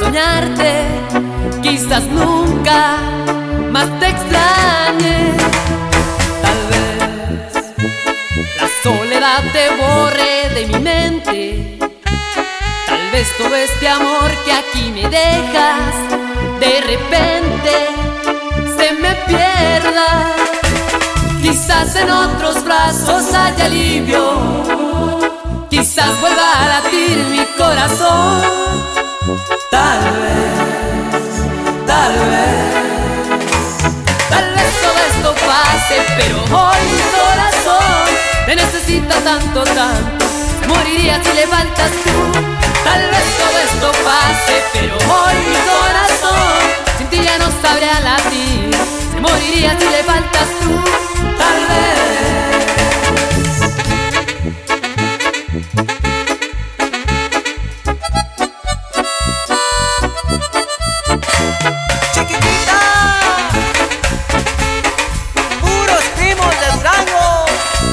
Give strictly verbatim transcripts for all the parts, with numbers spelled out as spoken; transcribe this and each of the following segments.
soñarte, quizás nunca más te extrañe. Tal vez la soledad te borre de mi mente. Tal vez todo este amor que aquí me dejas de repente se me pierda. Quizás en otros brazos haya alivio, quizás vuelva a latir mi corazón. Tal vez, tal vez, tal vez todo esto pase, pero hoy mi corazón te necesita tanto, tanto. Se moriría si le faltas tú. Tal vez todo esto pase, pero hoy mi corazón sin ti ya no sabría latir. Se moriría si le faltas tú. Tal vez. Chiquitita, puros primos de Durango.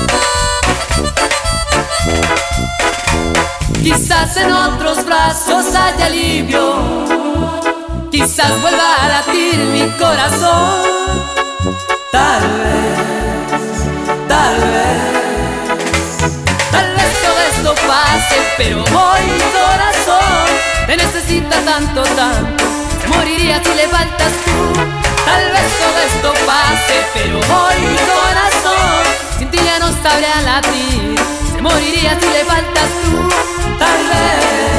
Quizás en otros brazos haya alivio, quizás vuelva a latir mi corazón. Tal vez, tal vez, tal vez todo esto pase, pero hoy mi corazón te necesita tanto, tanto. Se moriría si le faltas tú. Tal vez todo esto pase, pero hoy mi corazón sin ti ya no sabría latir. Se moriría si le faltas tú. Tal vez.